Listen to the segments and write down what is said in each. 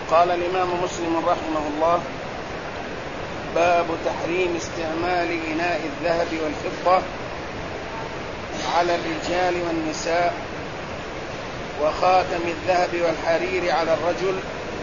قال الإمام مسلم رحمه الله: باب تحريم استعمال إناء الذهب والفضة على الرجال والنساء، وخاتم الذهب والحرير على الرجل،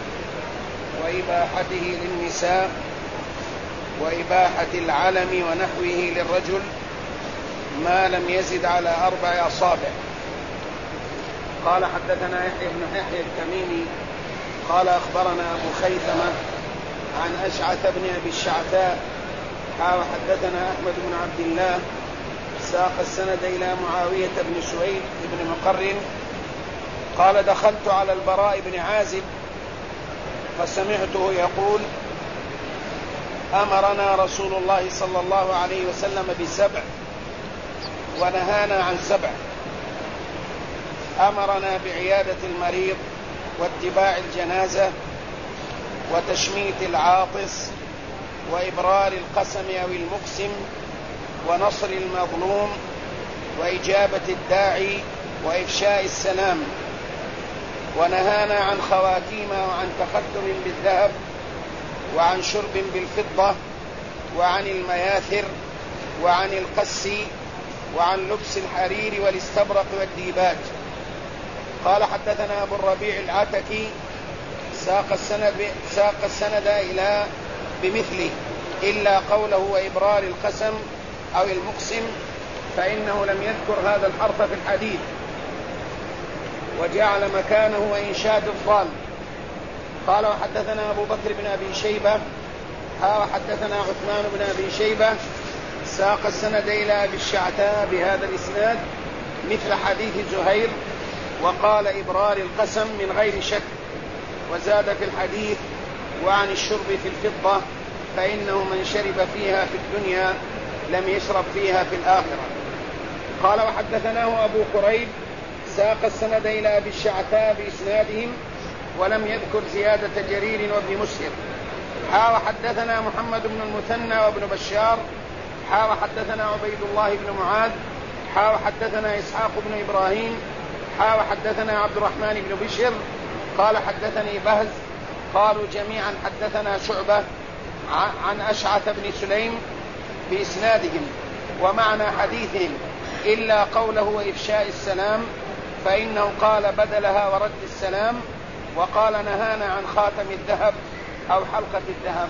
وإباحته للنساء، وإباحة العلم ونحوه للرجل ما لم يزد على 4 أصابع. قال: حدثنا يحيى بن يحيى التميمي قال: أخبرنا أبو خيثمة عن أشعث بن أبي الشعثاء حدثنا أحمد بن عبد الله ساق السند إلى معاوية بن سويد بن مقرن قال: دخلت على البراء بن عازب فسمعته يقول: أمرنا رسول الله صلى الله عليه وسلم ب7 ونهانا عن 7. أمرنا بعيادة المريض، واتباع الجنازة، وتشميت العاطس، وإبرار القسم أو المقسم، ونصر المظلوم، وإجابة الداعي، وإفشاء السلام. ونهانا عن خواتيم وعن تختم بالذهب، وعن شرب بالفضة، وعن المياثر، وعن القس، وعن لبس الحرير والاستبرق والديباج. قال: حدثنا أبو الربيع العتكي ساق السند إلى بمثله إلا قوله وإبرار القسم أو المقسم، فإنه لم يذكر هذا الحرف في الحديث، وجعل مكانه وإنشاد الضال. قال: وحدثنا أبو بكر بن أبي شيبة وحدثنا عثمان بن أبي شيبة ساق السند إلى أبي الشعثاء بهذا الإسناد مثل حديث زهير، وقال: إبرار القسم من غير شك، وزاد في الحديث: وعن الشرب في الفضة، فإنه من شرب فيها في الدنيا لم يشرب فيها في الآخرة. قال: وحدثناه أبو قريب ساق السند إلى أبي الشعثاء بإسنادهم، ولم يذكر زيادة جرير وابن مسهر. وحدثنا محمد بن المثنى وابن بشار وحدثنا عبيد الله بن معاذ وحدثنا إسحاق بن إبراهيم وحدثنا عبد الرحمن بن بشر قال: حدثني بهز. قالوا جميعا: حدثنا شعبة عن أشعث بن سليم بإسنادهم ومعنى حديثهم إلا قوله وإفشاء السلام، فإنه قال بدلها ورد السلام، وقال: نهانا عن خاتم الذهب أو حلقة الذهب.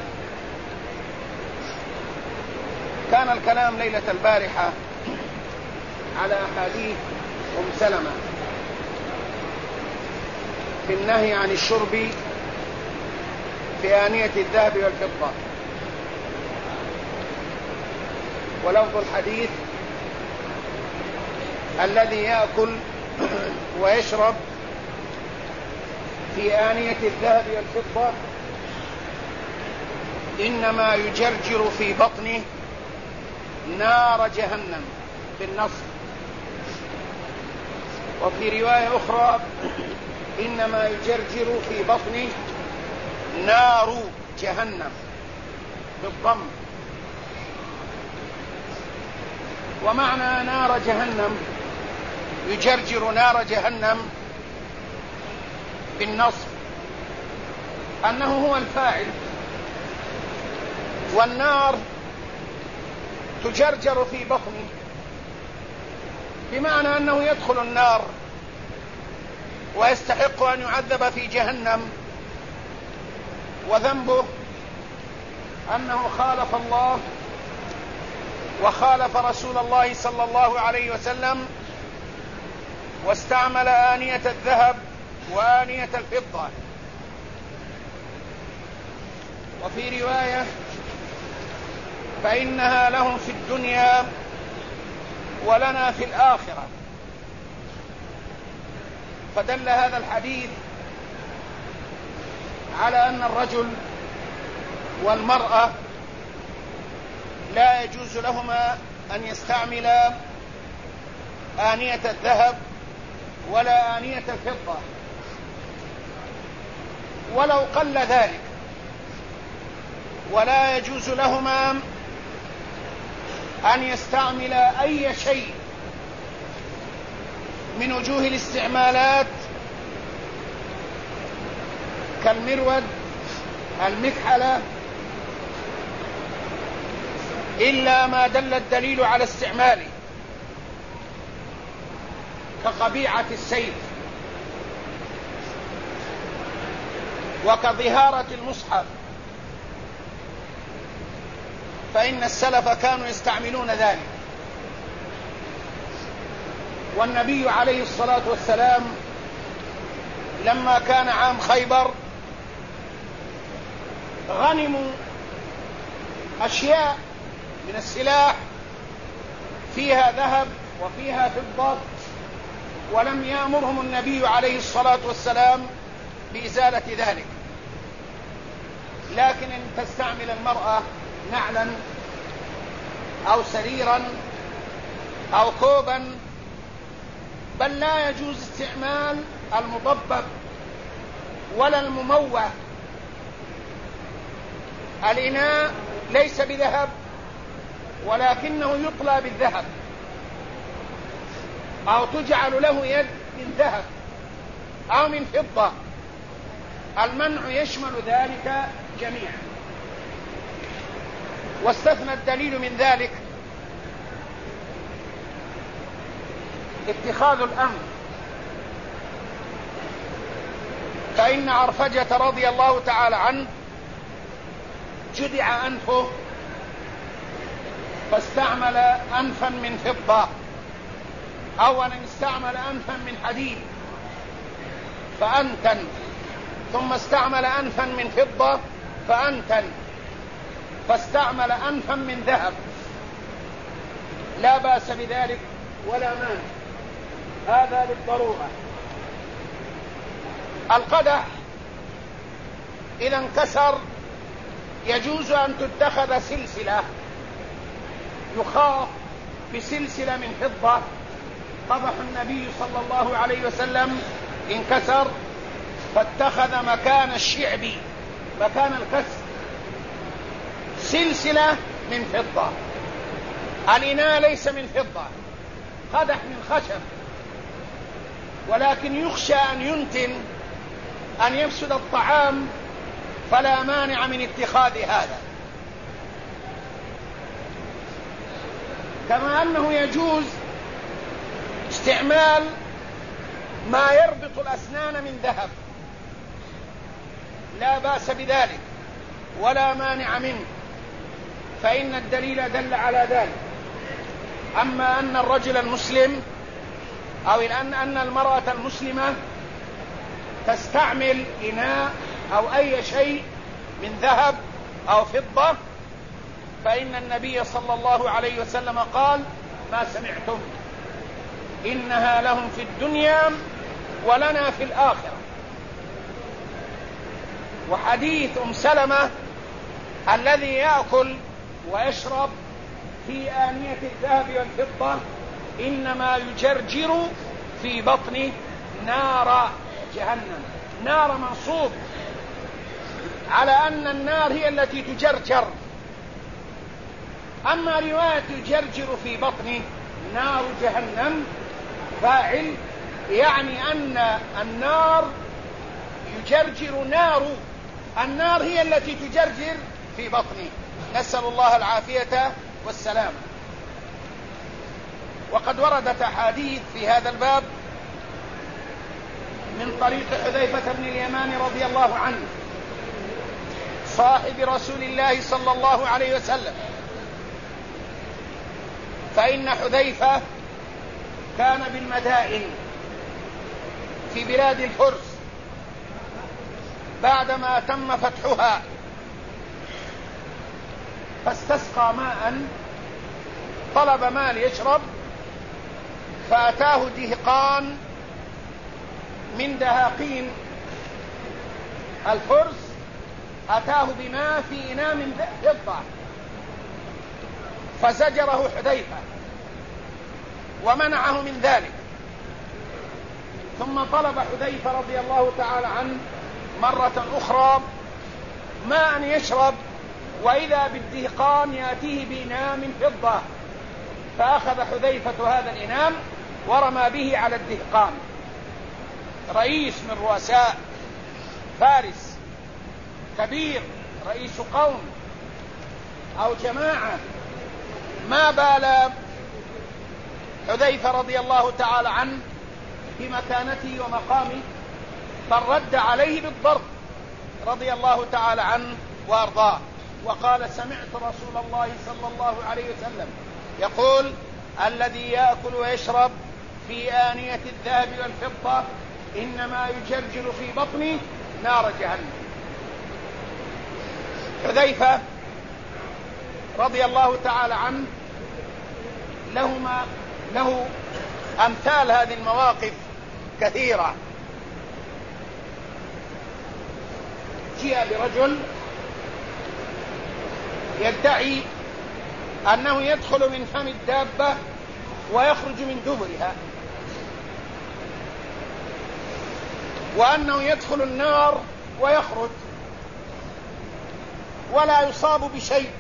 كان الكلام ليلة البارحة على أحاديث سلمة في النهي عن الشرب في آنية الذهب والفضة، ولفظ الحديث: الذي يأكل ويشرب في آنية الذهب والفضة إنما يجرجر في بطنه نار جهنم في النص. وفي رواية أخرى: إنما يجرجر في بطنه نار جهنم بالضم. ومعنى نار جهنم يجرجر نار جهنم بالنصب أنه هو الفاعل، والنار تجرجر في بطنه، بمعنى أنه يدخل النار ويستحق أن يعذب في جهنم، وذنبه أنه خالف الله وخالف رسول الله صلى الله عليه وسلم، واستعمل آنية الذهب وآنية الفضة. وفي رواية: فإنها لهم في الدنيا ولنا في الآخرة. فدل هذا الحديث على أن الرجل والمرأة لا يجوز لهما أن يستعملا آنية الذهب ولا آنية الفضة ولو قل ذلك، ولا يجوز لهما أن يستعملا أي شيء من وجوه الاستعمالات كالمرود المكحلة إلا ما دل الدليل على استعماله كقبيعة السيف وكظهارة المصحف، فإن السلف كانوا يستعملون ذلك. والنبي عليه الصلاة والسلام لما كان عام خيبر غنموا أشياء من السلاح فيها ذهب وفيها فضة، ولم يأمرهم النبي عليه الصلاة والسلام بإزالة ذلك، لكن إن تستعمل المرأة نعلا أو سريرا أو كوبا، بل لا يجوز استعمال المضبب ولا المموه. الإناء ليس بذهب ولكنه يطلى بالذهب أو تجعل له يد من ذهب أو من فضة، المنع يشمل ذلك جميعا. واستثنى الدليل من ذلك اتخاذ الأنف، فإن عرفجة رضي الله تعالى عنه جدع أنفه فاستعمل أنفا من فضة، أولا استعمل أنفا من حديد فأنتن، ثم استعمل أنفا من فضة فأنتن، فاستعمل أنفا من ذهب، لا بأس بذلك ولا مانع، هذا للضرورة. القدح إذا انكسر يجوز أن تتخذ سلسلة، يخاف بسلسلة من فضة. قدح النبي صلى الله عليه وسلم انكسر فاتخذ مكان الشعب، مكان الكسر، سلسلة من فضة. الإناء ليس من فضة، قدح من خشب، ولكن يخشى أن ينتن أن يفسد الطعام، فلا مانع من اتخاذ هذا. كما أنه يجوز استعمال ما يربط الأسنان من ذهب، لا بأس بذلك ولا مانع منه، فإن الدليل دل على ذلك. أما أن الرجل المسلم أو أن المرأة المسلمة تستعمل إناء أو أي شيء من ذهب أو فضة، فإن النبي صلى الله عليه وسلم قال: ما سمعتم، إنها لهم في الدنيا ولنا في الآخرة. وحديث سلمة الذي يأكل ويشرب في آنية الذهب والفضة إنما يجرجر في بطن نار جهنم. نار منصوب على أن النار هي التي تجرجر. أما رواية يجرجر في بطن نار جهنم فاعل، يعني أن النار يجرجر، النار هي التي تجرجر في بطنه. نسأل الله العافية والسلام. وقد وردت أحاديث في هذا الباب من طريق حذيفة بن اليمان رضي الله عنه صاحب رسول الله صلى الله عليه وسلم، فإن حذيفة كان بالمدائن في بلاد الفرس بعدما تم فتحها، فاستسقى ماء، طلب ماء ليشرب، فأتاه دهقان من دهاقين الفرس، أتاه بماء في إناء من فضة، فزجره حذيفة ومنعه من ذلك. ثم طلب حذيفة رضي الله تعالى عنه مرة أخرى ماء يشرب، وإذا بالدهقان يأتيه بإناء من فضة، فأخذ حذيفة هذا الإناء ورمى به على الدهقان. رئيس من رؤساء فارس كبير رئيس قوم أو جماعة، ما بال حذيفة رضي الله تعالى عنه بمكانته ومقامه، بل رد عليه بالضرب رضي الله تعالى عنه وأرضاه، وقال: سمعت رسول الله صلى الله عليه وسلم يقول: الذي يأكل ويشرب في آنية الذهب والفضة إنما يجرجر في بطنه نار جهنم. حذيفة رضي الله تعالى عنه له أمثال هذه المواقف كثيرة. جاء برجل يدعي أنه يدخل من فم الدابة ويخرج من دبرها، وأنه يدخل النار ويخرج ولا يصاب بشيء،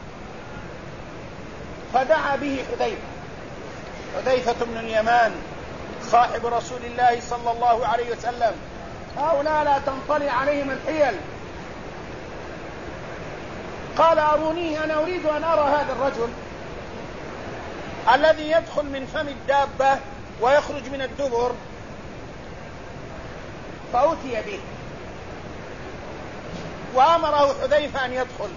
فدعا به حذيفة بن اليمان صاحب رسول الله صلى الله عليه وسلم. هؤلاء لا تنطلي عليهم الحيل. قال: أروني، أنا أريد أن أرى هذا الرجل الذي يدخل من فم الدابة ويخرج من الدبر. فأتي به وأمره حذيفة أن يدخل،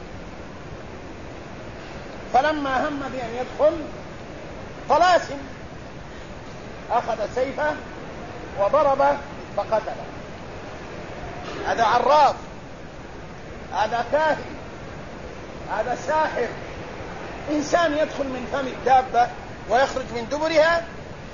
فلما هم بأن يدخل طلاسم، أخذ سيفه وضربه فقتله. هذا عراف، هذا كاهن، هذا ساحر. إنسان يدخل من فم الدابة ويخرج من دبرها،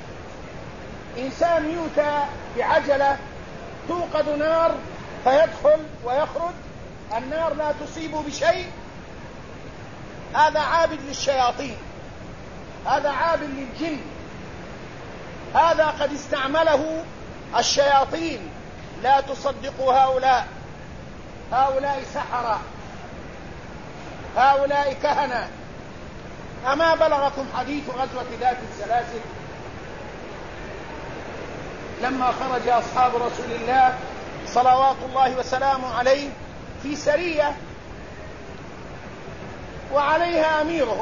إنسان يؤتى بعجلة توقد نار فيدخل ويخرج، النار لا تصيب بشيء. هذا عابد للشياطين، هذا عابد للجن، هذا قد استعمله الشياطين. لا تصدقوا هؤلاء سحرة، هؤلاء كهنة. أما بلغكم حديث غزوة ذات السلاسل لما خرج أصحاب رسول الله صلوات الله وسلامه عليه في سرية وعليها أميرهم،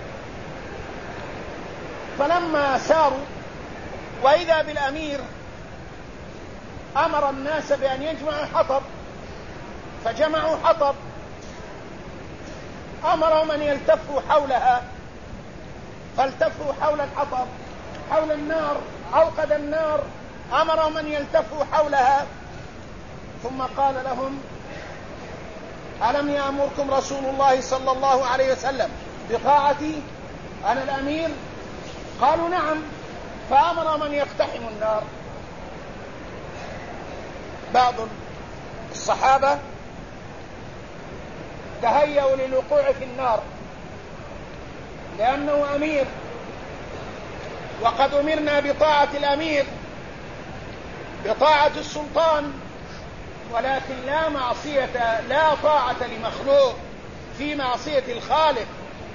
فلما ساروا وإذا بالأمير أمر الناس بأن يجمعوا حطب، فجمعوا حطب، أمرهم أن يلتفوا حولها، فالتفوا حول الحطب، حول النار، أوقد النار، أمرهم أن يلتفوا حولها، ثم قال لهم: ألم يأمركم رسول الله صلى الله عليه وسلم بطاعتي أنا الأمير؟ قالوا: نعم. فأمر من يقتحم النار. بعض الصحابة تهيأوا للوقوع في النار لأنه أمير، وقد أمرنا بطاعة الأمير، بطاعة السلطان، ولكن لا طاعة لمخلوق في معصية الخالق.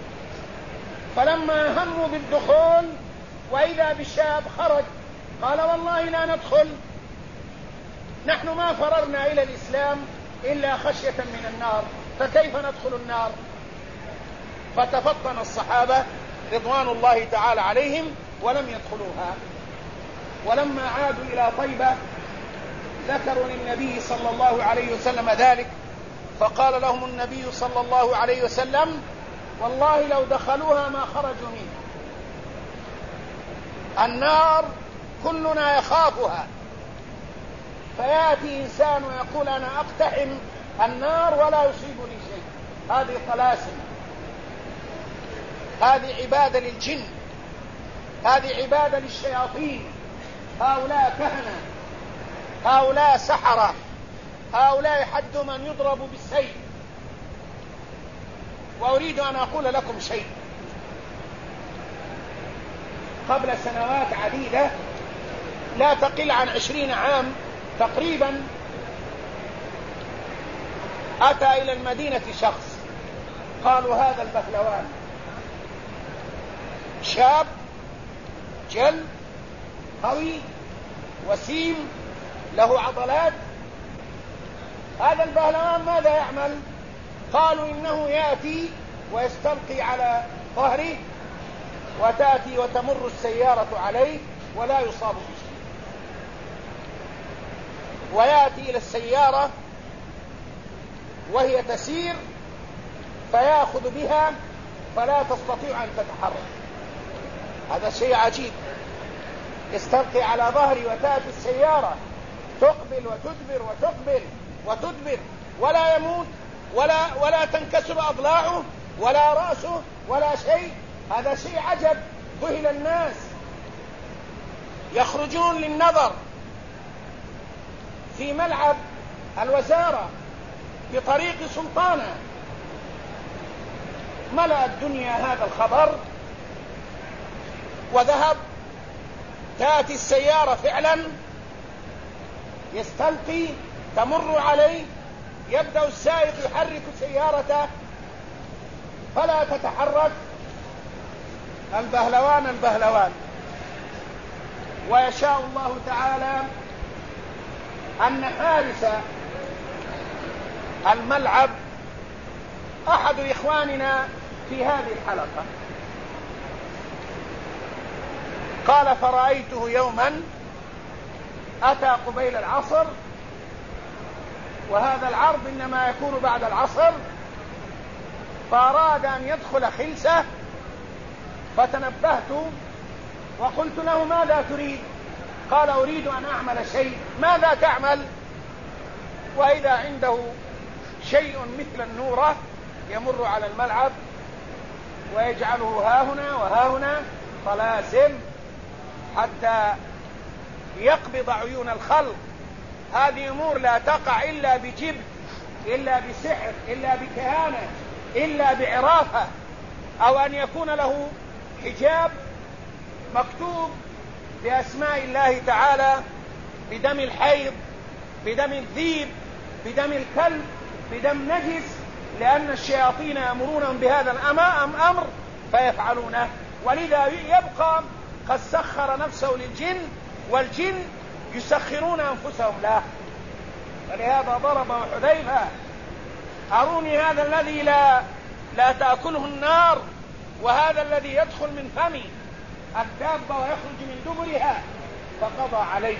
فلما هموا بالدخول وإذا بالشاب خرج قال: والله لا ندخل، نحن ما فررنا إلى الإسلام إلا خشية من النار، فكيف ندخل النار؟ فتفطن الصحابة رضوان الله تعالى عليهم ولم يدخلوها. ولما عادوا إلى طيبة ذكروا للنبي صلى الله عليه وسلم ذلك، فقال لهم النبي صلى الله عليه وسلم: والله لو دخلوها ما خرجوا منها. النار كلنا يخافها، فيأتي إنسان ويقول: أنا أقتحم النار ولا يصيبني شيء. هذه طلاسم، هذه عبادة للجن، هذه عبادة للشياطين. هؤلاء كهنة، هؤلاء سحرة، هؤلاء حد من يضرب بالسيف. وأريد أن أقول لكم شيء. قبل سنوات عديدة لا تقل عن 20 عام تقريبا، أتى إلى المدينة شخص، قالوا: هذا البهلوان شاب جل قوي وسيم له عضلات، هذا البهلوان ماذا يعمل؟ قالوا إنه يأتي ويستلقي على ظهره وتأتي وتمر السيارة عليه ولا يصاب بشيء، ويأتي إلى السيارة وهي تسير فيأخذ بها فلا تستطيع أن تتحرك. هذا شيء عجيب، يستلقي على ظهري وتأتي السيارة تقبل وتدبر وتقبل وتدبر ولا يموت ولا تنكسر أضلاعه ولا رأسه ولا شيء. هذا شيء عجب. ذهل الناس يخرجون للنظر في ملعب الوزارة بطريق سلطانة، ملأ الدنيا هذا الخبر وذهب. تأتي السيارة فعلا يستلقي تمر عليه، يبدأ السائق يحرك سيارته فلا تتحرك. البهلوان ويشاء الله تعالى أن حارس الملعب أحد إخواننا في هذه الحلقة قال: فرأيته يوما أتى قبيل العصر، وهذا العرض إنما يكون بعد العصر، فأراد أن يدخل خلسة، فتنبهت وقلت له: ماذا تريد؟ قال: أريد أن أعمل شيء. ماذا تعمل؟ وإذا عنده شيء مثل النورة يمر على الملعب ويجعله ها هنا وها هنا طلاسم حتى يقبض عيون الخلق. هذه أمور لا تقع إلا بجبن، إلا بسحر، إلا بكهانة، إلا بعرافة، أو أن يكون له حجاب مكتوب بأسماء الله تعالى، بدم الحيض، بدم الذيب، بدم الكلب، بدم نجس، لأن الشياطين يأمرونهم بهذا الأمر فيفعلونه. ولذا يبقى قد سخر نفسه للجن، والجن يسخرون أنفسهم له. ولهذا ضربه حذيفة: أروني هذا الذي لا تأكله النار، وهذا الذي يدخل من فمي الدابة ويخرج من دبرها، فقضى عليه،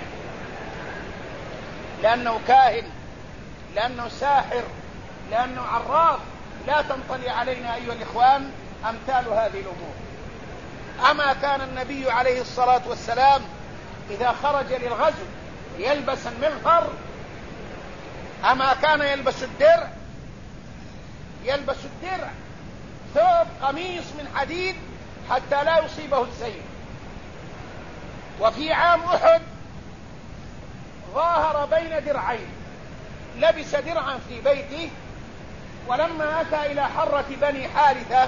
لأنه كاهن، لأنه ساحر، لأنه عراف. لا تنطلي علينا أيها الإخوان أمثال هذه الأمور. أما كان النبي عليه الصلاة والسلام إذا خرج للغزو يلبس المغفر؟ أما كان يلبس الدرع؟ ثوب قميص من حديد حتى لا يصيبه السيف. وفي عام أحد ظاهر بين درعين، لبس درعا في بيته، ولما أتى إلى حرة بني حارثة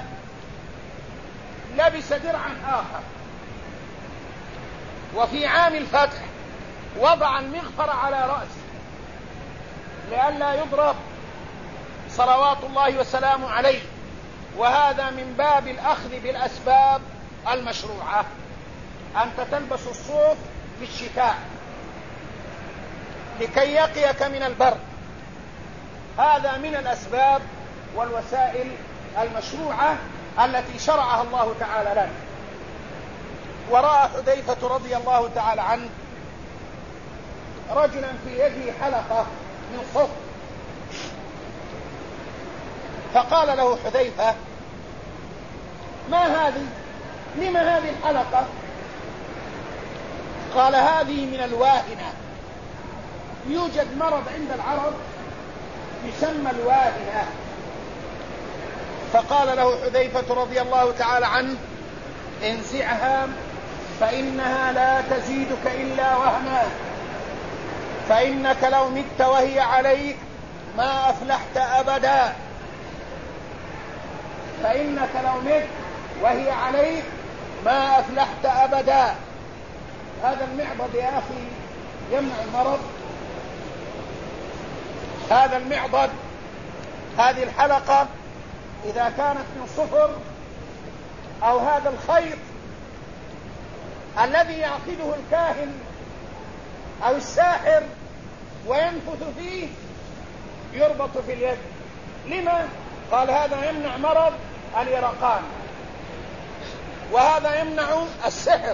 لبس درعا آخر. وفي عام الفتح وضع المغفر على رأسه لئلا يضرب صلوات الله وسلامه عليه. وهذا من باب الأخذ بالأسباب المشروعة. أنت تلبس الصوف في الشتاء لكي يقيك من البرد، هذا من الأسباب والوسائل المشروعة التي شرعها الله تعالى لنا. ورأى حذيفة رضي الله تعالى عنه رجلا في يده حلقة من صفر، فقال له حذيفة: ما هذه؟ لما هذه الحلقة؟ قال: هذه من الواهنة، يوجد مرض عند العرب يسمى الواهنة. فقال له حذيفة رضي الله تعالى عنه: انزعها فإنها لا تزيدك إلا وهنا، فإنك لو مت وهي عليك ما أفلحت أبدا. فإنك لو مت وهي عليك ما أفلحت أبدا. هذا المعبد يا أخي يمنع المرض، هذا المعبد، هذه الحلقة إذا كانت من صفر، أو هذا الخيط الذي يعقده الكاهن أو الساحر وينفث فيه، يربط في اليد. لما؟ قال هذا يمنع مرض اليرقان، وهذا يمنع السحر،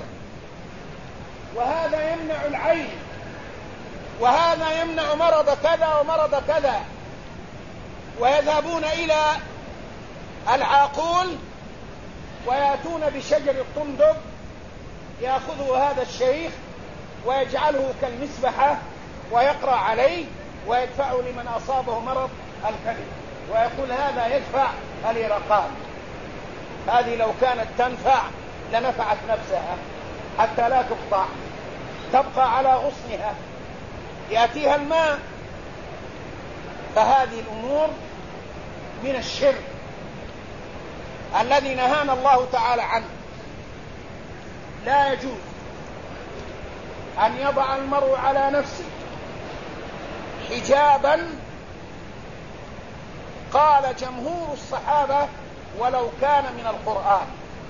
وهذا يمنع العين، وهذا يمنع مرض كذا ومرض كذا. ويذهبون إلى العاقول ويأتون بشجر الطندق، يأخذه هذا الشيخ ويجعله كالمسبحة ويقرأ عليه ويدفعه لمن أصابه مرض الكبد، ويقول هذا يدفع اليرقان. هذه لو كانت تنفع لنفعت نفسها حتى لا تقطع، تبقى على غصنها يأتيها الماء. فهذه الأمور من الشرك الذي نهانا الله تعالى عنه. لا يجوز أن يضع المرء على نفسه حجابا، قال جمهور الصحابة ولو كان من القرآن،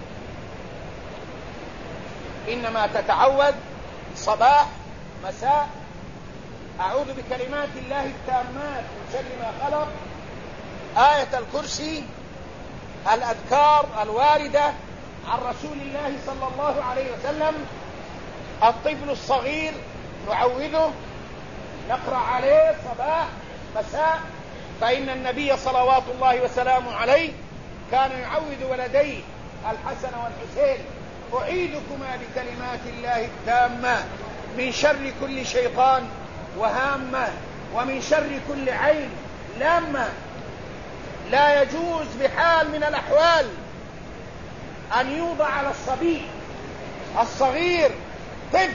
إنما تتعوذ صباح مساء أعوذ بكلمات الله التامات من شر ما خلق، آية الكرسي، الأذكار الواردة عن رسول الله صلى الله عليه وسلم. الطفل الصغير نعوذه، نقرأ عليه صباح مساء، فإن النبي صلوات الله وسلامه عليه كان يعوذ ولديه الحسن والحسين: أعيدكما بكلمات الله التامة من شر كل شيطان وهامة ومن شر كل عين لامة. لا يجوز بحال من الأحوال أن يوضع على الصبي الصغير، طفل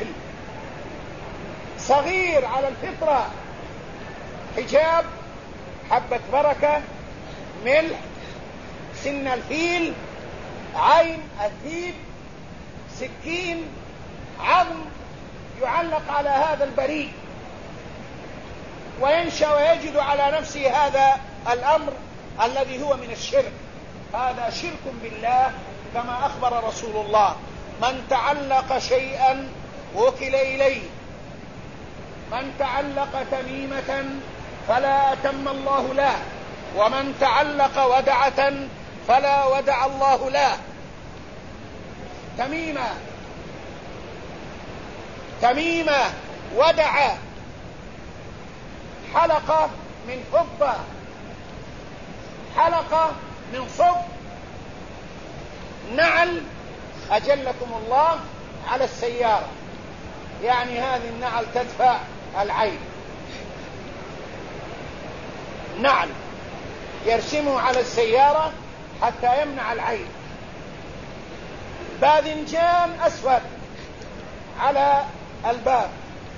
صغير على الفطرة، حجاب، حبة بركة، ملح، سن الفيل، عين الذيب، سكين، عظم، يعلق على هذا البريء وينشأ ويجد على نفسه هذا الأمر الذي هو من الشرك. هذا شرك بالله كما أخبر رسول الله: من تعلق شيئا وكل إليه، من تعلق تميمة فلا أتم الله له، ومن تعلق ودعة فلا ودع الله له. تميمة ودعة، حلقة من فضة، حلقة من صف، نعل أجلكم الله على السيارة، يعني هذه النعل تدفع العين. نعل يرسمه على السيارة حتى يمنع العين. باذنجان أسود على الباب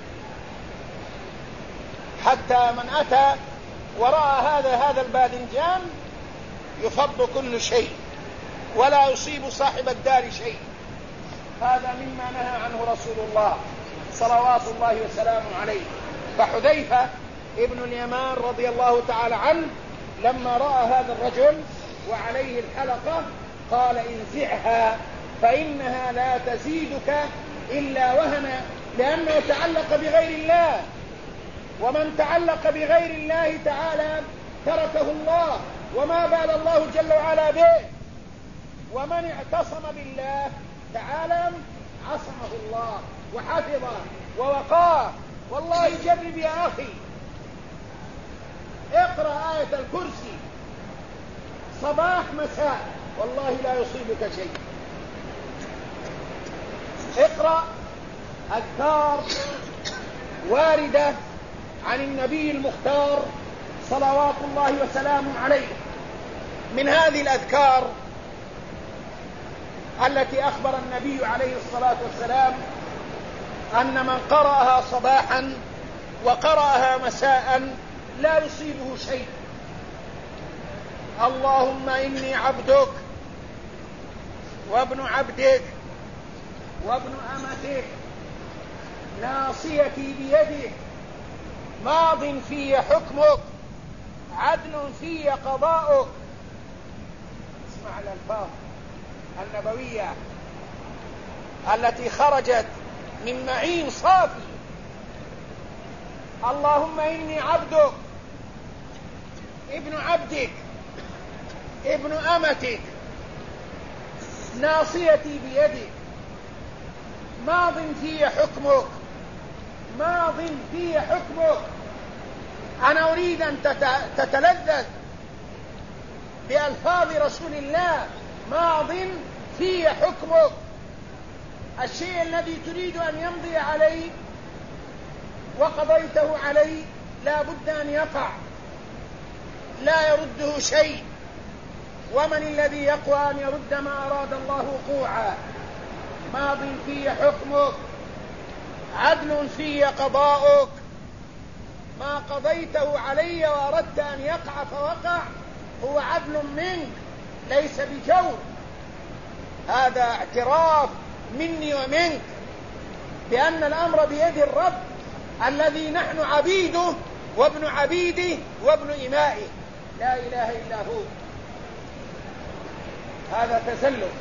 حتى من أتى وراء هذا الباذنجان يفض كل شيء ولا يصيب صاحب الدار شيء. هذا مما نهى عنه رسول الله صلوات الله وسلامه عليه. فحذيفة ابن اليمان رضي الله تعالى عنه لما رأى هذا الرجل وعليه الحلقة قال: انزعها فإنها لا تزيدك إلا وهنا، لأنه تعلق بغير الله، ومن تعلق بغير الله تعالى تركه الله، وما بال الله جل وعلا به. ومن اعتصم بالله تعالى عصمه الله وحفظه ووقاه. والله جرب يا أخي، اقرأ آية الكرسي صباح مساء والله لا يصيبك شيء. اقرأ أذكار واردة عن النبي المختار صلوات الله وسلامه عليه. من هذه الأذكار التي أخبر النبي عليه الصلاة والسلام أن من قرأها صباحا وقرأها مساء لا يصيبه شيء: اللهم إني عبدك وابن عبدك وابن أمتك، ناصيتي بيدك، ماض في حكمك، عدل في قضاؤك. اسمع الألفاظ النبوية التي خرجت من معين صافي. اللهم إني عبدك ابن عبدك ابن أمتك ناصيتي بيدك ماض في حكمك ماض في حكمك. أنا أريد أن تتلذذ بألفاظ رسول الله. ماض في حكمك. الشيء الذي تريد أن يمضي عليه وقضيته عليه لا بد أن يقع، لا يرده شيء. ومن الذي يقوى أن يرد ما أراد الله وقوعا؟ ماض في حكمك، عدل في قضاؤك. ما قضيته علي وأردت أن يقع فوقع هو عدل منك ليس بجور. هذا اعتراف مني ومنك بأن الأمر بيد الرب الذي نحن عبيده وابن عبيده وابن إمائه، لا إله إلا هو. هذا تسلم،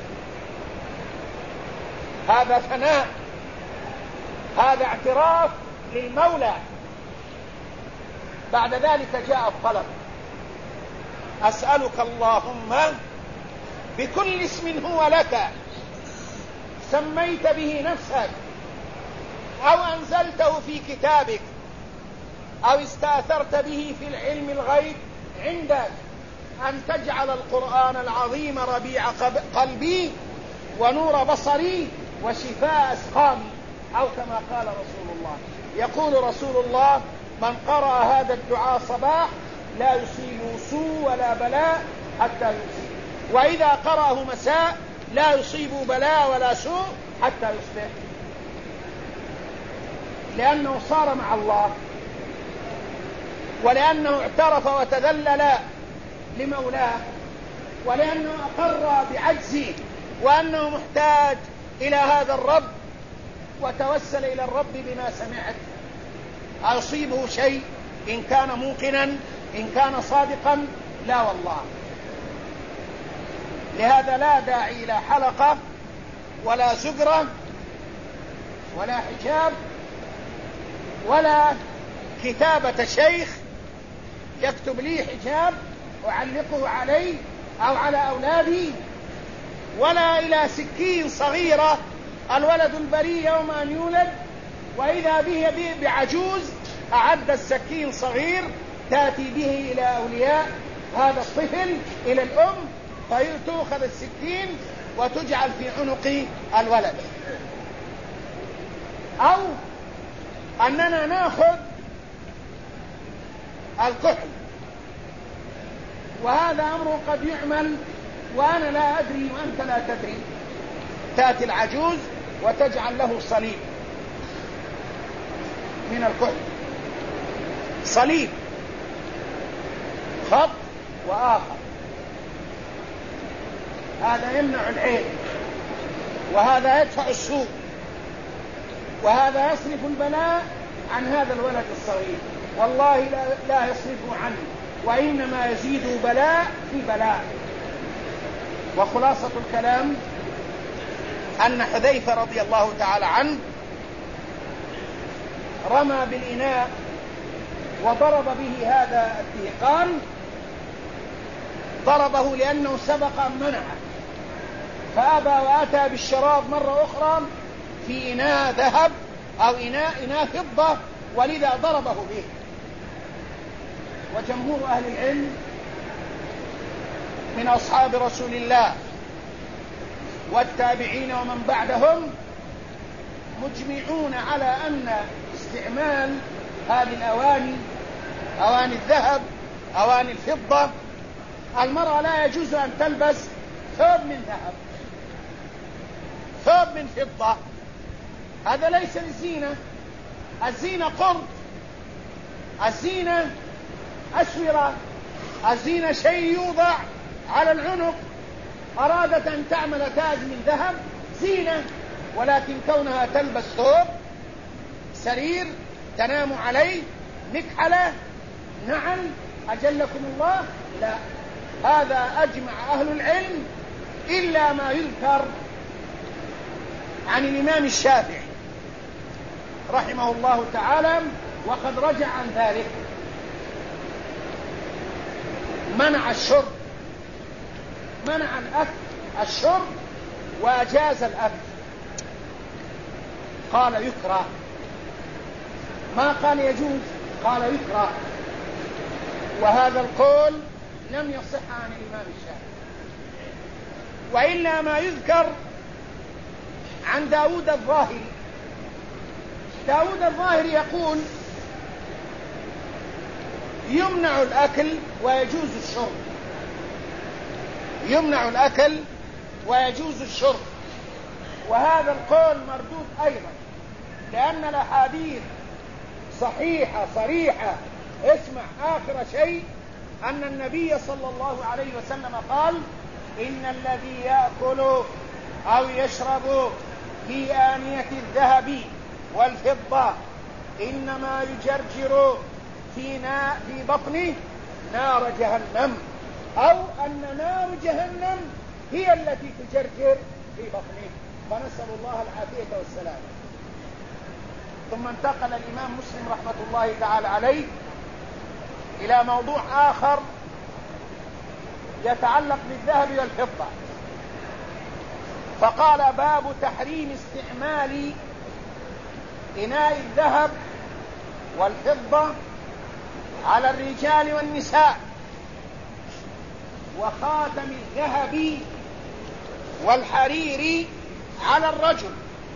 هذا ثناء، هذا اعتراف للمولى. بعد ذلك جاء الطلب: أسألك اللهم بكل اسم هو لك سميت به نفسك أو أنزلته في كتابك أو استأثرت به في العلم الغيب عندك أن تجعل القرآن العظيم ربيع قلبي ونور بصري وشفاء أسقامي، أو كما قال رسول الله. يقول رسول الله: من قرأ هذا الدعاء صباح لا يصيبه سوء ولا بلاء حتى يصيب، وإذا قرأه مساء لا يصيبه بلاء ولا سوء حتى يصبح، لأنه صار مع الله، ولأنه اعترف وتذلل لمولاه، ولأنه أقر بعجزه وأنه محتاج إلى هذا الرب، وتوسل إلى الرب بما سمعت. أصيبه شيء إن كان موقنا، إن كان صادقا؟ لا والله. لهذا لا داعي إلى حلقة ولا زجرة ولا حجاب ولا كتابة شيخ يكتب لي حجاب أعلقه علي أو على أولادي، ولا إلى سكين صغيرة الولد البريء يوم أن يولد وإذا به بعجوز أعد السكين صغير تأتي به إلى أولياء هذا الطفل إلى الأم، فتؤخذ السكين وتجعل في عنق الولد. أو أننا نأخذ الكحل، وهذا أمر قد يعمل وأنا لا أدري وأنت لا تدري. تأتي العجوز وتجعل له صليب من الكحل، صليب خط وآخر، هذا يمنع العين وهذا يدفع السوء وهذا يصرف البلاء عن هذا الولد الصغير. والله لا يصرفه عنه، وإنما يزيد بلاء في بلاء. وخلاصة الكلام أن حذيفة رضي الله تعالى عنه رمى بالإناء وضرب به هذا الدهقان، ضربه لأنه سبق أن منعه فأبى وأتى بالشراب مرة أخرى في إناء ذهب أو إناء فضة، ولذا ضربه به. وجمهور أهل العلم من أصحاب رسول الله والتابعين ومن بعدهم مجمعون على أن استعمال هذه الأواني، أواني الذهب، أواني الفضة، المرأة لا يجوز أن تلبس ثوب من ذهب، ثوب من فضة، هذا ليس الزينة. الزينة قرب، الزينة أسورة، الزينة شيء يوضع على العنق. أرادت أن تعمل تاج من ذهب زينة، ولكن كونها تلبس ثوب، سرير تنام عليه، مكحلة، نعل، أجلكم الله، لا. هذا أجمع أهل العلم إلا ما يذكر عن الإمام الشافعي رحمه الله تعالى، وقد رجع عن ذلك. منع الشرب، منع الأكل الشرب وأجاز الأكل، قال يكره، ما قال يجوز، قال يكره. وهذا القول لم يصح عن الإمام الشافعي، وإلا ما يذكر عن داود الظاهري. داود الظاهري يقول يمنع الأكل ويجوز الشرب، يمنع الأكل ويجوز الشرب، وهذا القول مردود أيضا، لأن الأحاديث صحيحة صريحة. اسمع آخر شيء، أن النبي صلى الله عليه وسلم قال إن الذي يأكل أو يشرب في آنية الذهب والفضة إنما يجرجر في بطنه نار جهنم، أو أن نار جهنم هي التي تجرجر في بطنه، فنسأل الله العافية والسلام. ثم انتقل الإمام مسلم رحمة الله تعالى عليه إلى موضوع آخر يتعلق بالذهب والفضة، فقال باب تحريم استعمال إناء الذهب والفضة على الرجال والنساء، وخاتم الذهب والحرير على الرجل،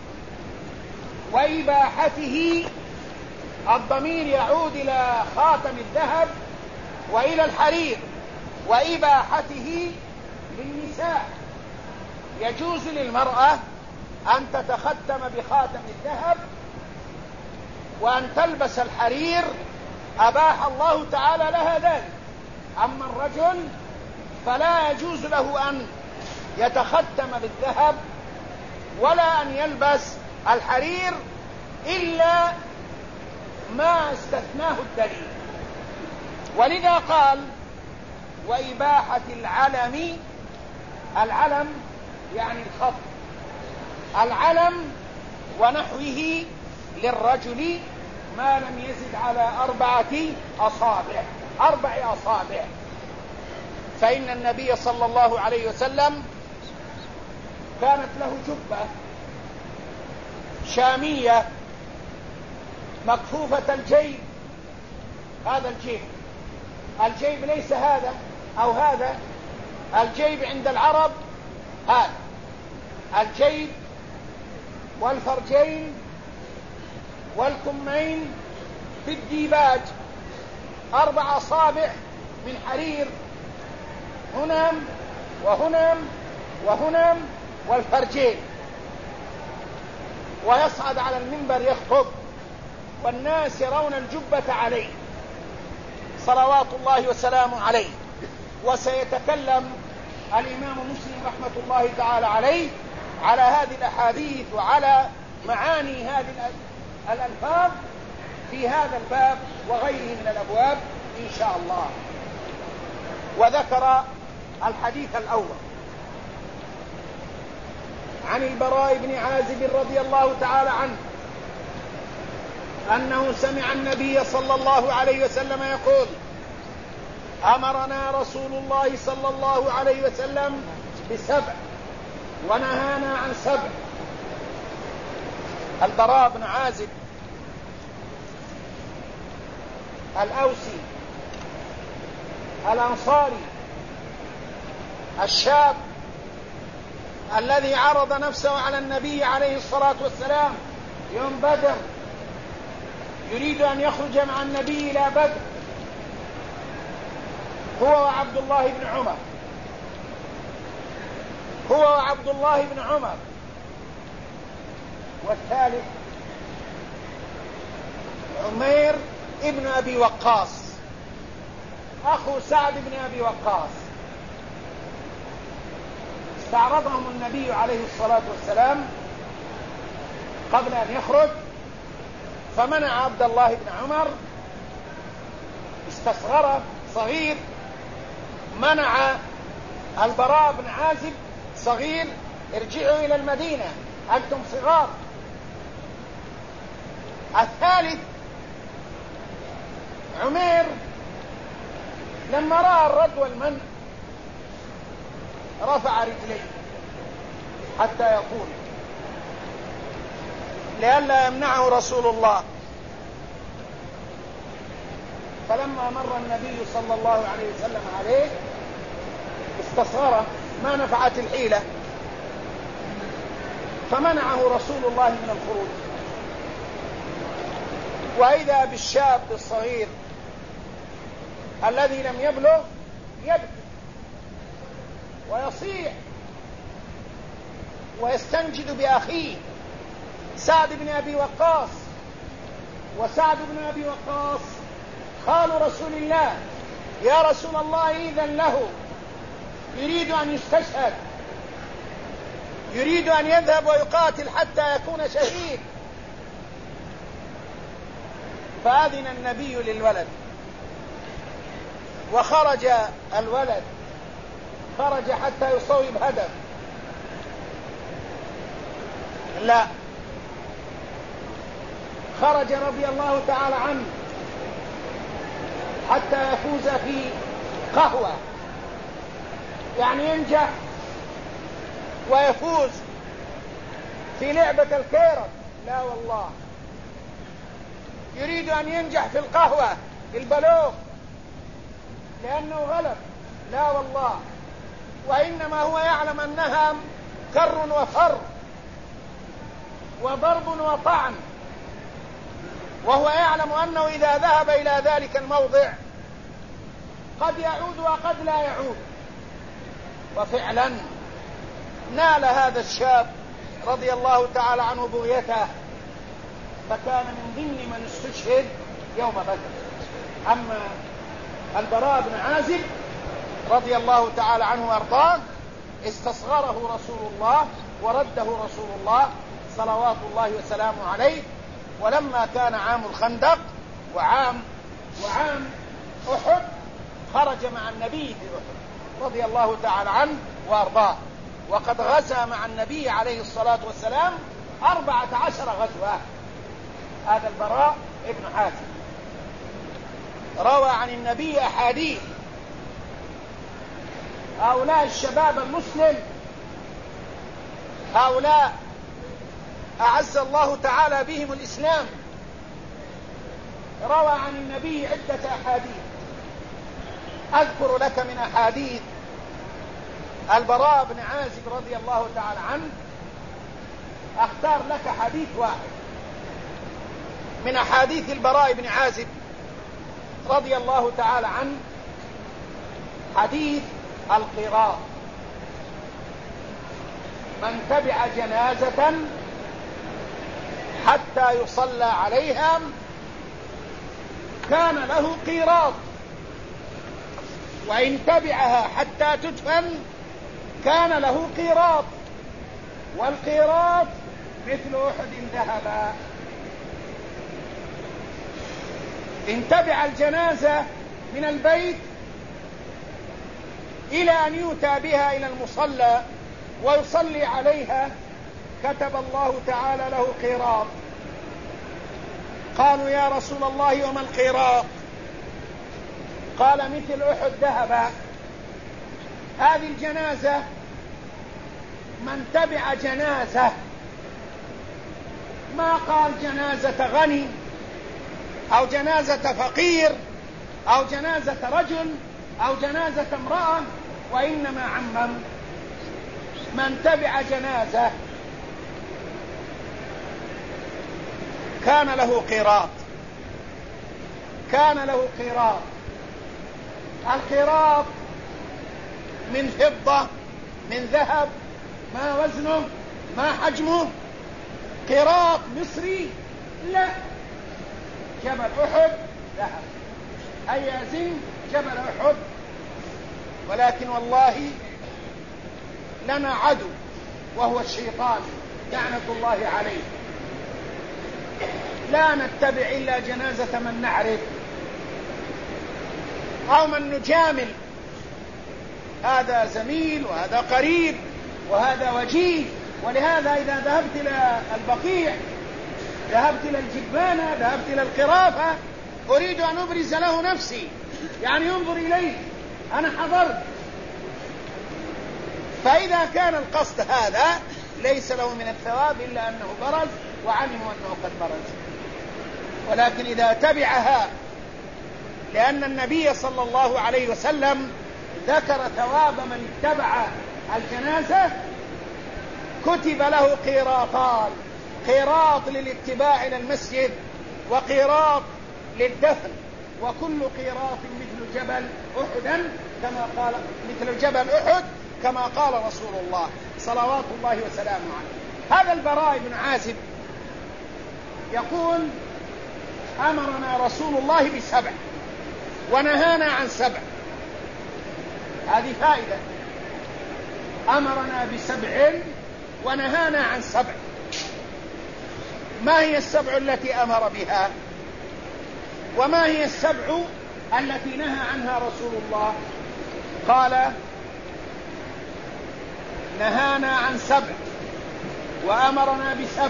وإباحته، الضمير يعود إلى خاتم الذهب وإلى الحرير، وإباحته للنساء. يجوز للمرأة أن تتختم بخاتم الذهب وأن تلبس الحرير، أباح الله تعالى لها ذلك. أما الرجل فلا يجوز له أن يتختم بالذهب ولا أن يلبس الحرير إلا ما استثناه الدليل. ولذا قال وإباحة العلم، العلم يعني الخط، العلم ونحوه للرجل ما لم يزد على 4 أصابع. فإن النبي صلى الله عليه وسلم كانت له جبة شامية مكفوفة الجيب، هذا الجيب ليس هذا أو هذا، الجيب عند العرب هذا الجيب، والفرجين والكمين بالديباج، 4 أصابع من حرير، هنام وهنام وهنام، والفرجين، ويصعد على المنبر يخطب والناس يرون الجبة عليه صلوات الله وسلامه عليه. وسيتكلم الإمام مسلم رحمة الله تعالى عليه على هذه الأحاديث وعلى معاني هذه الألفاظ في هذا الباب وغيره من الأبواب إن شاء الله. وذكر الحديث الأول عن البراء بن عازب رضي الله تعالى عنه أنه سمع النبي صلى الله عليه وسلم يقول أمرنا رسول الله صلى الله عليه وسلم ب7 ونهانا عن 7. البراء بن عازب الأوسي الأنصاري الشاب الذي عرض نفسه على النبي عليه الصلاة والسلام يوم بدر، يريد أن يخرج مع النبي إلى بدر، هو وعبد الله بن عمر، والثالث عمير ابن أبي وقاص أخو سعد بن أبي وقاص. استعرضهم النبي عليه الصلاة والسلام قبل أن يخرج، فمنع عبد الله بن عمر، استصغر صغير، منع البراء بن عازب صغير، ارجعوا إلى المدينة أنتم صغار. الثالث عمير لما رأى الرد والمنع رفع رجليه حتى يقول لئلا يمنعه رسول الله. فلما مر النبي صلى الله عليه وسلم عليه استصغره، ما نفعت الحيلة، فمنعه رسول الله من الخروج. وإذا بالشاب الصغير الذي لم يبلغ يبكي ويصيح ويستنجد بأخيه سعد بن أبي وقاص. وسعد بن أبي وقاص خال رسول الله، يا رسول الله إذن له، يريد أن يستشهد، يريد أن يذهب ويقاتل حتى يكون شهيد. فأذن النبي للولد وخرج الولد، خرج حتى يصوب هدف، لا، خرج رضي الله تعالى عنه حتى يفوز في قهوة، يعني ينجح ويفوز في لعبة الكيرة، لا والله، يريد أن ينجح في القهوة البلوغ لأنه غلب، لا والله، وإنما هو يعلم أنها كر وفر وضرب وطعن، وهو يعلم أنه إذا ذهب إلى ذلك الموضع قد يعود وقد لا يعود. وفعلا نال هذا الشاب رضي الله تعالى عنه بغيته، فكان من ضمن من استشهد يوم بدر. أما البراء بن عازب رضي الله تعالى عنه وارضاه استصغره رسول الله ورده رسول الله صلوات الله وسلامه عليه. ولما كان عام الخندق وعام أحد خرج مع النبي في أحد رضي الله تعالى عنه وارضاه، وقد غزا مع النبي عليه الصلاة والسلام 14 غزوة. هذا البراء ابن عازب روى عن النبي أحاديث. هؤلاء الشباب المسلم، هؤلاء أعز الله تعالى بهم الإسلام، روى عن النبي عدة أحاديث. أذكر لك من أحاديث البراء بن عازب رضي الله تعالى عنه، أختار لك حديث واحد من أحاديث البراء بن عازب رضي الله تعالى عنه، حديث القراء. من تبع جنازة حتى يصلى عليها كان له قيراط، وإن تبعها حتى تدفن كان له قيراط، والقيراط مثل أحد ذهبا. إن تبع الجنازة من البيت إلى أن يؤتى بها إلى المصلى ويصلي عليها كتب الله تعالى له قيراط. قالوا يا رسول الله وما القيراط؟ قال مثل أحد ذهبا. هذه الجنازة من تبع جنازة، ما قال جنازة غني أو جنازة فقير أو جنازة رجل أو جنازة امرأة، وإنما عمم من تبع جنازة كان له قيراط، كان له قيراط. القيراط من فضة، من ذهب، ما وزنه، ما حجمه. قيراط مصري لا، جبل أحد ذهب، أي يزن جبل أحد. ولكن والله لنا عدو وهو الشيطان لعنة الله عليه، لا نتبع إلا جنازة من نعرف أو من نجامل، هذا زميل وهذا قريب وهذا وجيه. ولهذا إذا ذهبت إلى البقيع، ذهبت إلى الجبانة، ذهبت إلى القرافة، أريد أن أبرز له نفسي، يعني ينظر إليه، أنا حضرت. فإذا كان القصد هذا ليس له من الثواب إلا أنه برز وعلموا أنه قد برز. ولكن إذا تبعها، لأن النبي صلى الله عليه وسلم ذكر ثواب من اتبع الجنازة، كتب له قيراطان، قيراط للاتباع إلى المسجد وقيراط للدفن، وكل قيراط مثل جبل أحد كما قال رسول الله صلوات الله وسلامه عليه. هذا البراء بن عازب يقول: أمرنا رسول الله ب7 ونهانا عن 7. هذه فائدة. أمرنا ب7 ونهانا عن 7. ما هي 7 التي أمر بها؟ وما هي 7 التي نهى عنها رسول الله؟ قال: نهانا عن 7 وأمرنا ب7.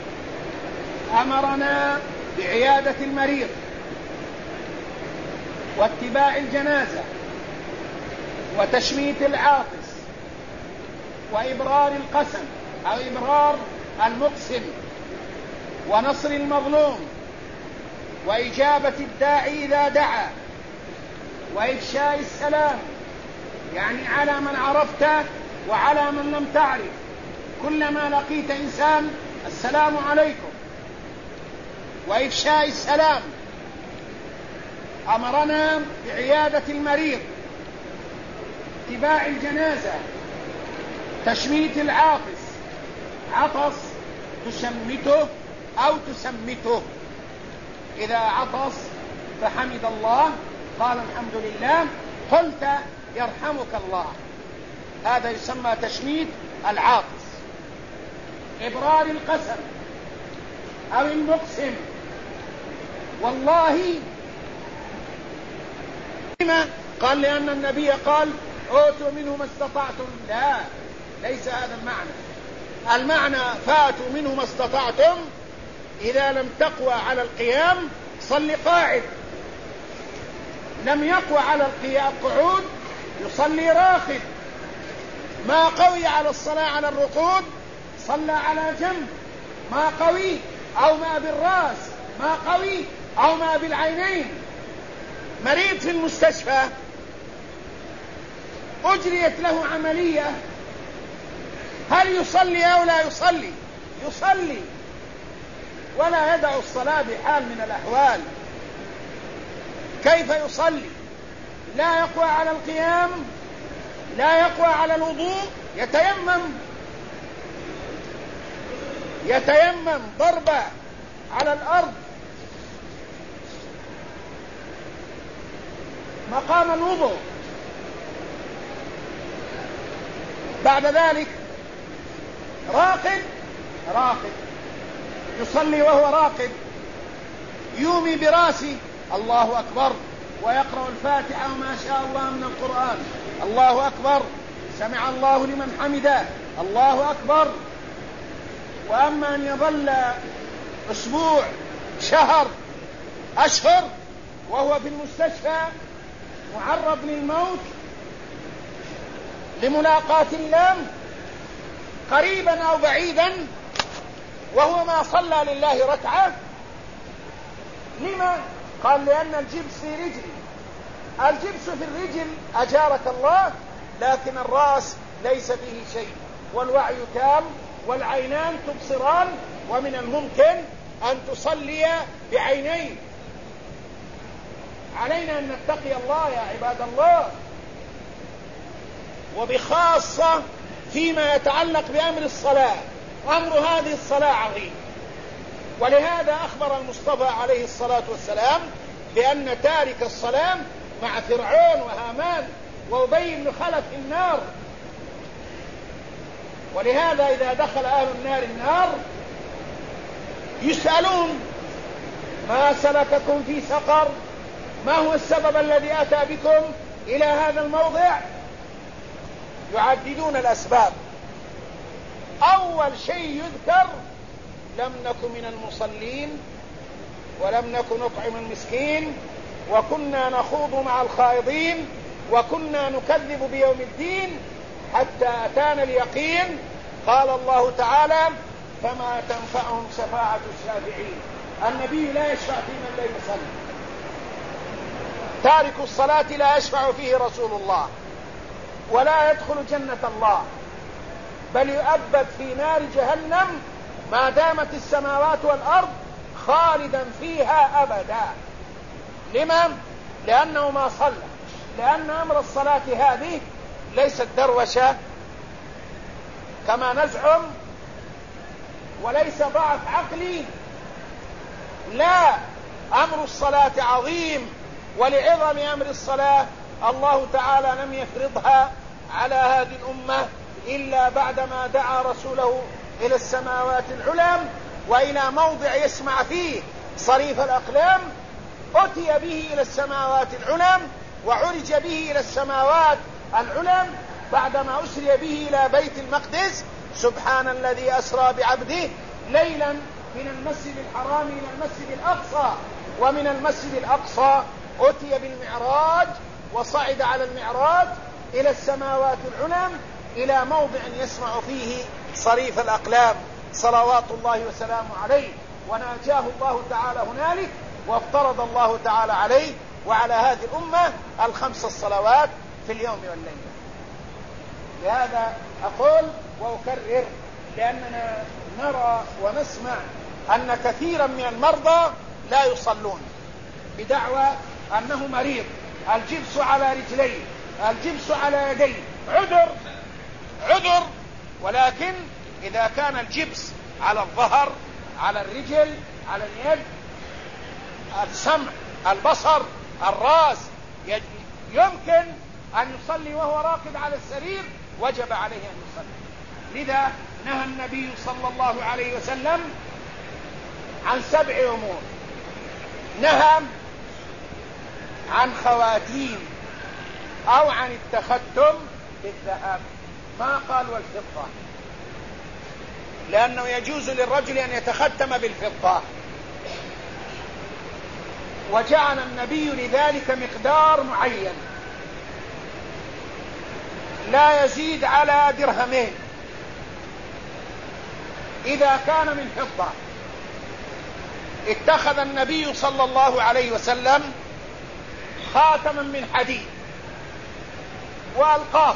أمرنا بعيادة المريض واتباع الجنازة وتشميت العاطس وإبرار القسم أو إبرار المقسم ونصر المظلوم وإجابة الداعي إذا دعا وإفشاء السلام، يعني على من عرفت وعلى من لم تعرف، كلما لقيت إنسان السلام عليكم، وإفشاء السلام. أمرنا بعيادة المريض، اتباع الجنازة، تشميت العاطس، عطس تشمته أو تسمته، إذا عطس فحمد الله قال الحمد لله، قلت يرحمك الله، هذا يسمى تشميت العاطس. إبرار القسم أو المقسم، والله قال لأن النبي قال أوتوا منه ما استطعتم، لا، ليس هذا المعنى. المعنى فاتوا منه ما استطعتم، إذا لم تقوى على القيام صل قاعد، لم يقوى على القعود يصلي راقد، ما قوي على الصلاة على الركوب صلى على جنب، ما قوي أو ما بالرأس، ما قوي أو ما بالعينين. مريض في المستشفى أجريت له عملية، هل يصلي أو لا يصلي؟ يصلي، ولا يدع الصلاة بحال من الأحوال. كيف يصلي؟ لا يقوى على القيام، لا يقوى على الوضوء، يتيمم ضربة على الأرض مقام الوضوء. بعد ذلك راقد يصلي وهو راقد، يومي براسي الله أكبر ويقرأ الفاتحة وما شاء الله من القرآن، الله أكبر، سمع الله لمن حمده، الله أكبر. وأما أن يظل أسبوع، شهر، أشهر وهو في المستشفى معرض للموت، لملاقاة الله قريبا أو بعيدا، وهو ما صلى لله ركعة، لما؟ قال لأن الجبس في رجلي، الجبس في الرجل أجارك الله، لكن الرأس ليس فيه شيء، والوعي تام والعينان تبصران، ومن الممكن أن تصلي بعينين. علينا أن نتقي الله يا عباد الله، وبخاصة فيما يتعلق بأمر الصلاة. أمر هذه الصلاة عظيم، ولهذا أخبر المصطفى عليه الصلاة والسلام بأن تارك الصلاة مع فرعون وهامان وأبي بن خلف في النار. ولهذا إذا دخل أهل النار النار يسألون ما سلككم في سقر، ما هو السبب الذي أتى بكم إلى هذا الموضع؟ يعددون الأسباب. أول شيء يذكر لم نكن من المصلين ولم نك نطعم المسكين وكنا نخوض مع الخائضين وكنا نكذب بيوم الدين حتى أتانا اليقين. قال الله تعالى: فما تنفعهم شفاعة الشافعين. النبي لا يشفع في من لا يصلي، تارك الصلاة لا يشفع فيه رسول الله، ولا يدخل جنة الله، بل يؤبد في نار جهنم ما دامت السماوات والأرض خالدا فيها أبدا. لما؟ لأنه ما صلى، لأن أمر الصلاة هذه ليست دروشة كما نزعم، وليس ضعف عقلي، لا، أمر الصلاة عظيم، ولعظم أمر الصلاة الله تعالى لم يفرضها على هذه الأمة إلا بعدما دعا رسوله إلى السماوات العلى وإلى موضع يسمع فيه صريف الأقلام، أتي به إلى السماوات العلى وعرج به إلى السماوات العلى بعدما أسري به إلى بيت المقدس. سبحان الذي أسرى بعبده ليلا من المسجد الحرام إلى المسجد الأقصى، ومن المسجد الأقصى أتي بالمعراج وصعد على المعراج إلى السماوات العلى إلى موضع يسمع فيه صريف الأقلام صلوات الله وسلامه عليه، وناجاه الله تعالى هنالك، وافترض الله تعالى عليه وعلى هذه الأمة الخمس الصلوات في اليوم والليلة. لهذا أقول وأكرر، لأننا نرى ونسمع أن كثيرا من المرضى لا يصلون بدعوى أنه مريض، الجبس على رجليه، الجبس على يديه، عذر، ولكن إذا كان الجبس على الظهر، على الرجل، على اليد، السمع، البصر، الرأس، يمكن أن يصلي وهو راقد على السرير، وجب عليه أن يصلي. لذا نهى النبي صلى الله عليه وسلم عن 7 أمور. نهى عن خواتيم أو عن التختم بالذهب، ما قال والفضة، لأنه يجوز للرجل أن يتختم بالفضة، وجعل النبي لذلك مقدار معين لا يزيد على درهمين إذا كان من فضة. اتخذ النبي صلى الله عليه وسلم خاتما من حديد وألقاه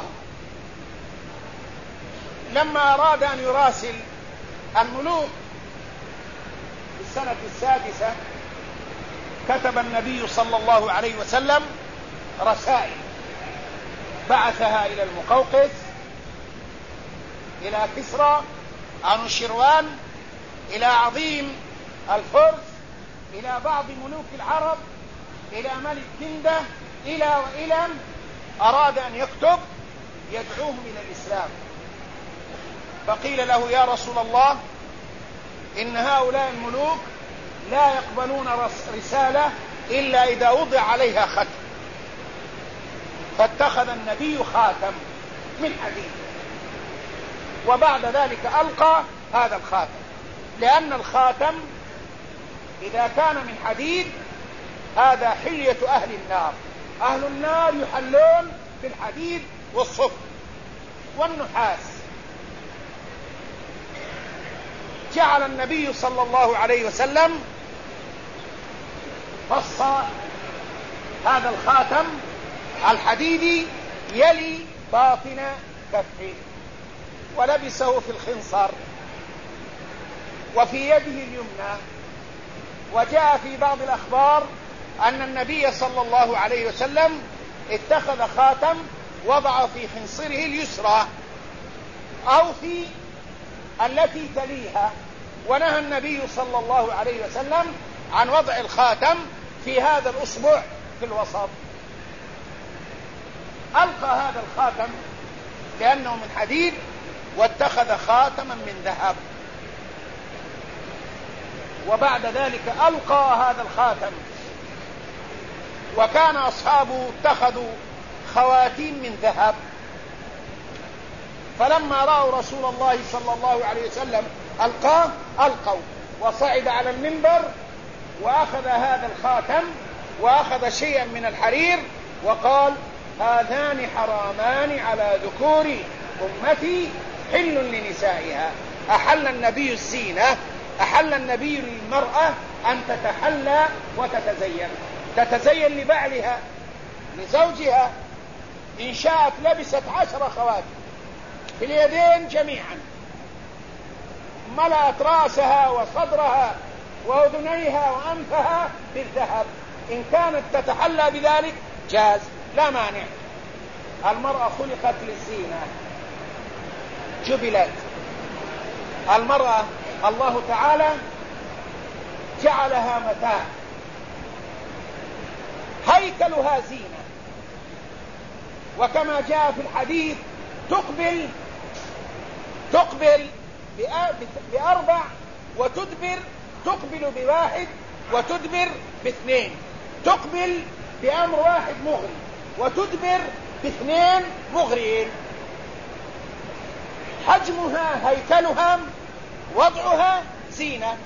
لما أراد أن يراسل الملوك في السنة 6. كتب النبي صلى الله عليه وسلم رسائل، بعثها إلى المقوقس، إلى كسرى، أنوشروان، إلى عظيم الفرس، إلى بعض ملوك العرب، إلى ملك كندة، إلى أراد أن يكتب يدعوهم إلى الإسلام. فقيل له: يا رسول الله، إن هؤلاء الملوك لا يقبلون رسالة إلا إذا وضع عليها ختم. فاتخذ النبي خاتم من حديد، وبعد ذلك ألقى هذا الخاتم، لأن الخاتم إذا كان من حديد هذا حلية أهل النار. أهل النار يحلون بالحديد والصفر والنحاس. جعل النبي صلى الله عليه وسلم قص هذا الخاتم الحديدي يلي باطن كفه، ولبسه في الخنصر وفي يده اليمنى. وجاء في بعض الأخبار أن النبي صلى الله عليه وسلم اتخذ خاتم وضع في خنصره اليسرى أو في التي تليها، ونهى النبي صلى الله عليه وسلم عن وضع الخاتم في هذا الأصبع في الوسط. ألقى هذا الخاتم لأنه من حديد، واتخذ خاتما من ذهب، وبعد ذلك ألقى هذا الخاتم. وكان أصحابه اتخذوا خواتيم من ذهب، فلما رأوا رسول الله صلى الله عليه وسلم ألقوا، وصعد على المنبر وأخذ هذا الخاتم وأخذ شيئا من الحرير وقال: هذان حرامان على ذكور أمتي حل لنسائها. أحل النبي الزينة، أحل النبي للمرأة أن تتحلى وتتزين، تتزين لبعلها لزوجها، إن شاءت لبست 10 خواتم في اليدين جميعا، ملأت رأسها وصدرها وأذنيها وأنفها بالذهب، إن كانت تتحلى بذلك جاز لا مانع. المرأة خلقت للزينة، جبلت المرأة، الله تعالى جعلها متاع، هيكلها زينة، وكما جاء في الحديث تقبل ب4 وتدبر، تقبل ب1 وتدبر ب2، تقبل بأمر واحد مغري وتدبر ب2 مغريين. حجمها، هيكلها، وضعها زينة،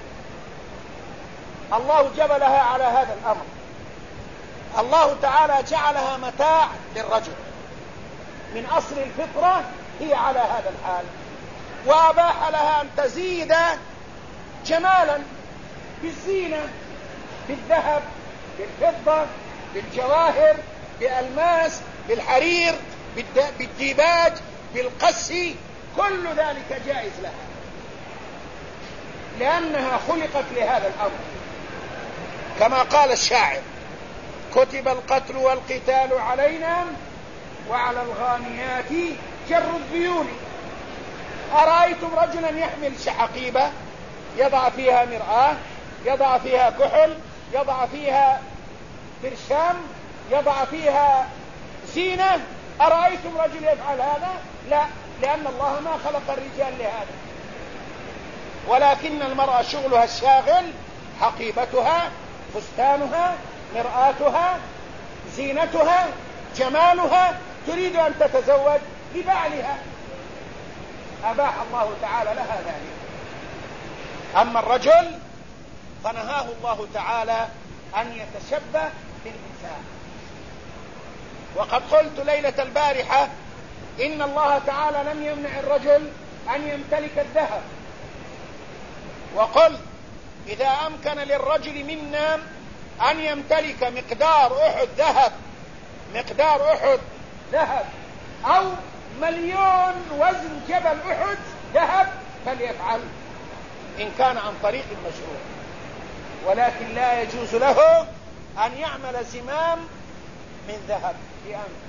الله جبلها على هذا الأمر. الله تعالى جعلها متاع للرجل، من أصل الفطرة هي على هذا الحال، وأباح لها أن تزيد جمالا بالزينة، بالذهب، بالفضة، بالجواهر، بالألماس، بالحرير، بالديباج، بالقس، كل ذلك جائز لها لأنها خلقت لهذا الأمر. كما قال الشاعر: كتب القتل والقتال علينا وعلى الغانيات جر الذيول. أرأيتم رجلا يحمل حقيبة يضع فيها مرآة، يضع فيها كحل، يضع فيها برشام، يضع فيها زينة؟ أرأيتم رجل يفعل هذا؟ لا، لأن الله ما خلق الرجال لهذا، ولكن المرأة شغلها الشاغل حقيبتها، فستانها، مرآتها، زينتها، جمالها، تريد أن تتزوج لبعلها، أباح الله تعالى لها ذلك. أما الرجل فنهاه الله تعالى أن يتشبه بالنساء. وقد قلت ليلة البارحة إن الله تعالى لم يمنع الرجل أن يمتلك الذهب، وقل: إذا أمكن للرجل منا أن يمتلك مقدار أحد ذهب أو 1,000,000 وزن جبل أحد ذهب فليفعل، إن كان عن طريق المشروع. ولكن لا يجوز له أن يعمل زمام من ذهب في أمر،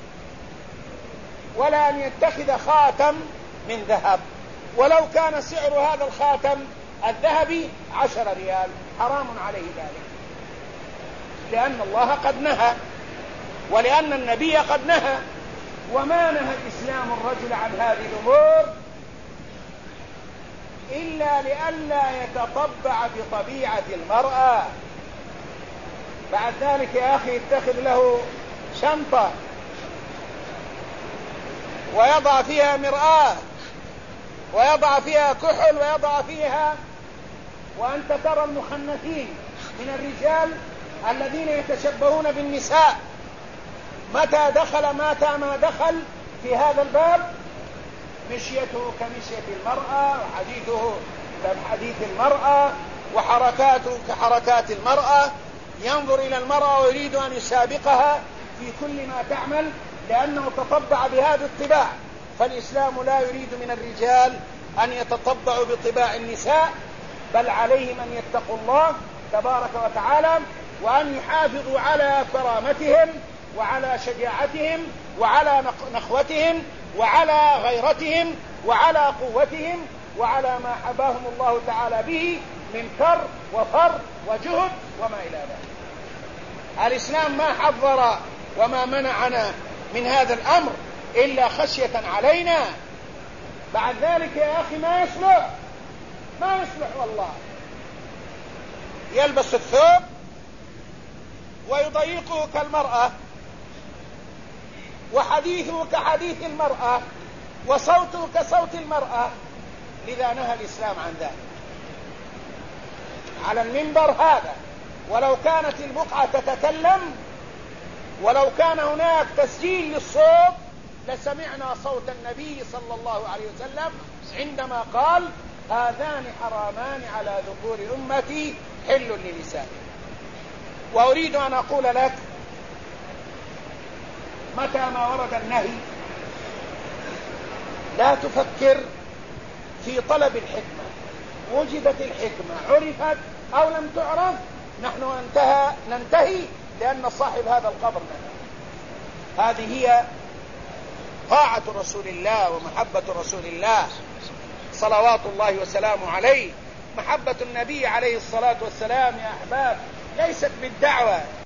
ولا أن يتخذ خاتم من ذهب، ولو كان سعر هذا الخاتم الذهبي 10 ريال، حرام عليه ذلك، لأن الله قد نهى، ولأن النبي قد نهى. وما نهى الإسلام الرجل عن هذه الأمور إلا لئلا يتطبع بطبيعة المرأة. بعد ذلك يا أخي اتخذ له شنطة ويضع فيها مرآة ويضع فيها كحل ويضع فيها، وأنت ترى المخنثين من الرجال الذين يتشبهون بالنساء، متى ما دخل في هذا الباب مشيته كمشية المرأة، وحديثه كحديث المرأة، وحركاته كحركات المرأة، ينظر إلى المرأة ويريد أن يسابقها في كل ما تعمل، لأنه تطبع بهذا الطباع. فالإسلام لا يريد من الرجال أن يتطبعوا بطباع النساء، بل عليهم أن يتقوا الله تبارك وتعالى، وأن يحافظوا على كرامتهم وعلى شجاعتهم وعلى نخوتهم وعلى غيرتهم وعلى قوتهم وعلى ما حباهم الله تعالى به من كر وفر وجهد وما إلى ذلك. الإسلام ما حذر وما منعنا من هذا الأمر إلا خشية علينا. بعد ذلك يا أخي ما يصلح والله، يلبس الثوب ويضيقه كالمرأة، وحديثه كحديث المرأة، وصوته كصوت المرأة. لذا نهى الإسلام عن ذلك. على المنبر هذا ولو كانت البقعة تتكلم، ولو كان هناك تسجيل للصوت لسمعنا صوت النبي صلى الله عليه وسلم عندما قال: هذان حرامان على ذكور أمتي حل لنسائهم. وأريد أن أقول لك متى ما ورد النهي لا تفكر في طلب الحكمة. وجدت الحكمة، عرفت أو لم تعرف، نحن ننتهي لأن صاحب هذا القبر نهى. هذه هي طاعة رسول الله ومحبة رسول الله صلوات الله وسلامه عليه. محبة النبي عليه الصلاة والسلام يا أحباب ليست بالدعوة